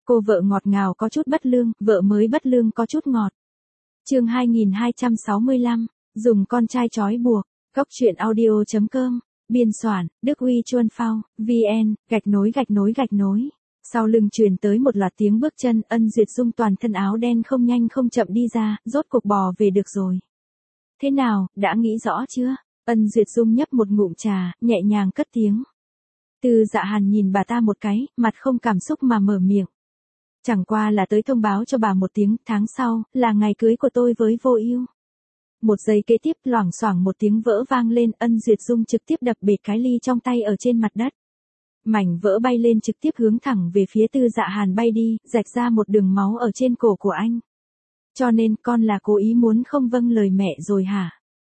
Cô vợ ngọt ngào có chút bất lương, vợ mới bất lương có chút ngọt. Chương 2265, dùng con trai trói buộc. Góc truyện audio.com. Biên soạn, Đức Huy Chuân Phao, VN, _. Sau lưng truyền tới một loạt tiếng bước chân, Ân Duyệt Dung toàn thân áo đen không nhanh không chậm đi ra, rốt cuộc bò về được rồi. Thế nào, đã nghĩ rõ chưa? Ân Duyệt Dung nhấp một ngụm trà, nhẹ nhàng cất tiếng. Từ Dạ Hàn nhìn bà ta một cái, mặt không cảm xúc mà mở miệng. Chẳng qua là tới thông báo cho bà một tiếng, tháng sau, là ngày cưới của tôi với Vô Ưu. Một giây kế tiếp, loảng xoảng một tiếng vỡ vang lên, Ân Duyệt Dung trực tiếp đập bệt cái ly trong tay ở trên mặt đất. Mảnh vỡ bay lên trực tiếp hướng thẳng về phía Tư Dạ Hàn bay đi, rạch ra một đường máu ở trên cổ của anh. Cho nên, con là cố ý muốn không vâng lời mẹ rồi hả?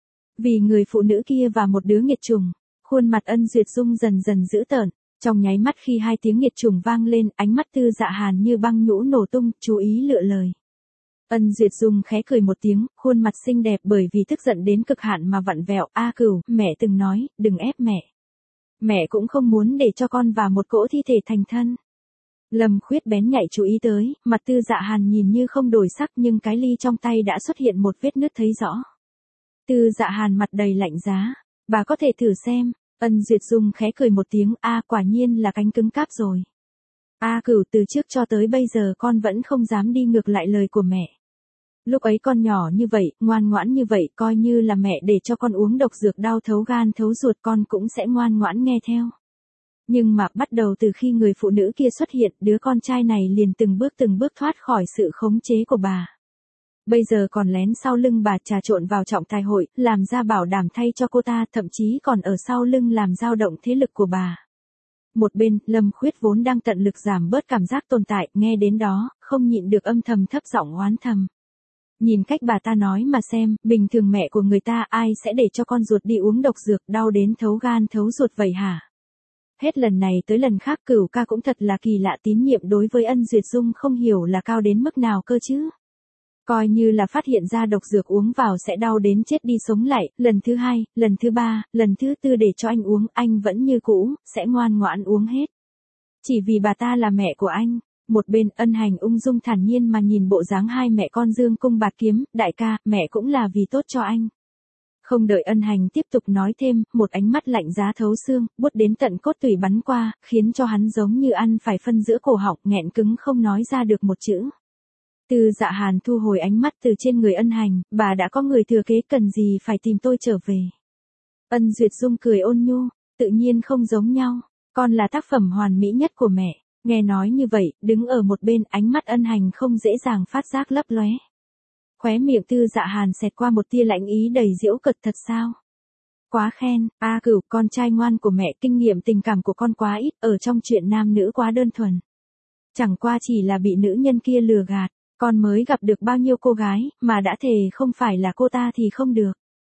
Vì người phụ nữ kia và một đứa nghiệt chủng, khuôn mặt Ân Duyệt Dung dần dần dữ tợn. Trong nháy mắt khi hai tiếng nghiệt chủng vang lên, ánh mắt Tư Dạ Hàn như băng nhũ nổ tung, chú ý lựa lời. Ân Duyệt Dung khẽ cười một tiếng, khuôn mặt xinh đẹp bởi vì tức giận đến cực hạn mà vặn vẹo. A Cửu, mẹ từng nói, đừng ép mẹ. Mẹ cũng không muốn để cho con vào một cỗ thi thể thành thân. Lâm Khuyết bén nhạy chú ý tới, mặt Tư Dạ Hàn nhìn như không đổi sắc nhưng cái ly trong tay đã xuất hiện một vết nứt thấy rõ. Tư Dạ Hàn mặt đầy lạnh giá. Bà có thể thử xem. Ân Duyệt Dung khẽ cười một tiếng, quả nhiên là cánh cứng cáp rồi. A Cửu, từ trước cho tới bây giờ con vẫn không dám đi ngược lại lời của mẹ. Lúc ấy con nhỏ như vậy, ngoan ngoãn như vậy, coi như là mẹ để cho con uống độc dược đau thấu gan thấu ruột con cũng sẽ ngoan ngoãn nghe theo. Nhưng mà bắt đầu từ khi người phụ nữ kia xuất hiện, đứa con trai này liền từng bước thoát khỏi sự khống chế của bà. Bây giờ còn lén sau lưng bà trà trộn vào trọng tài hội, làm ra bảo đảm thay cho cô ta, thậm chí còn ở sau lưng làm dao động thế lực của bà. Một bên, Lâm Khuyết vốn đang tận lực giảm bớt cảm giác tồn tại, nghe đến đó, không nhịn được âm thầm thấp giọng oán thầm. Nhìn cách bà ta nói mà xem, bình thường mẹ của người ta ai sẽ để cho con ruột đi uống độc dược đau đến thấu gan thấu ruột vậy hả? Hết lần này tới lần khác Cửu ca cũng thật là kỳ lạ, tín nhiệm đối với Ân Duyệt Dung không hiểu là cao đến mức nào cơ chứ. Coi như là phát hiện ra độc dược uống vào sẽ đau đến chết đi sống lại, lần thứ 2, lần thứ 3, lần thứ 4 để cho anh uống, anh vẫn như cũ, sẽ ngoan ngoãn uống hết. Chỉ vì bà ta là mẹ của anh. Một bên, Ân Hành ung dung thản nhiên mà nhìn bộ dáng hai mẹ con dương cung bạt kiếm, đại ca, mẹ cũng là vì tốt cho anh. Không đợi Ân Hành tiếp tục nói thêm, một ánh mắt lạnh giá thấu xương, buốt đến tận cốt tủy bắn qua, khiến cho hắn giống như ăn phải phân giữa cổ họng, nghẹn cứng không nói ra được một chữ. Tư Dạ Hàn thu hồi ánh mắt từ trên người Ân Hành, bà đã có người thừa kế, cần gì phải tìm tôi trở về. Ân Duyệt Dung cười ôn nhu, tự nhiên không giống nhau, con là tác phẩm hoàn mỹ nhất của mẹ. Nghe nói như vậy, đứng ở một bên, ánh mắt Ân Hành không dễ dàng phát giác lấp lóe. Khóe miệng Tư Dạ Hàn xẹt qua một tia lạnh ý đầy giễu cợt, thật sao? Quá khen, A Cửu, con trai ngoan của mẹ, kinh nghiệm tình cảm của con quá ít, ở trong chuyện nam nữ quá đơn thuần. Chẳng qua chỉ là bị nữ nhân kia lừa gạt, con mới gặp được bao nhiêu cô gái, mà đã thề không phải là cô ta thì không được.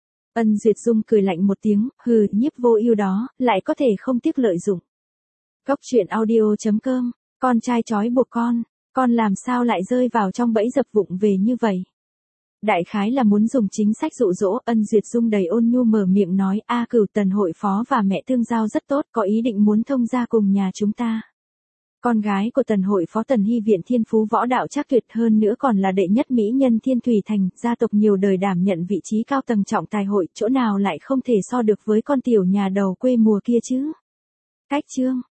Ân Duyệt Dung cười lạnh một tiếng, hừ, Nhiếp Vô Ưu đó, lại có thể không tiếc lợi dụng. Góc truyện audio.com, con trai trói buộc con làm sao lại rơi vào trong bẫy dập vụng về như vậy? Đại khái là muốn dùng chính sách dụ dỗ. Ân Duyệt Dung đầy ôn nhu mở miệng nói, A Cửu, Tần hội phó và mẹ tương giao rất tốt, có ý định muốn thông gia cùng nhà chúng ta. Con gái của Tần hội phó Tần Hy Viện thiên phú võ đạo chắc tuyệt, hơn nữa còn là đệ nhất mỹ nhân Thiên Thủy Thành, gia tộc nhiều đời đảm nhận vị trí cao tầng trọng tài hội, chỗ nào lại không thể so được với con tiểu nhà đầu quê mùa kia chứ? Cách chương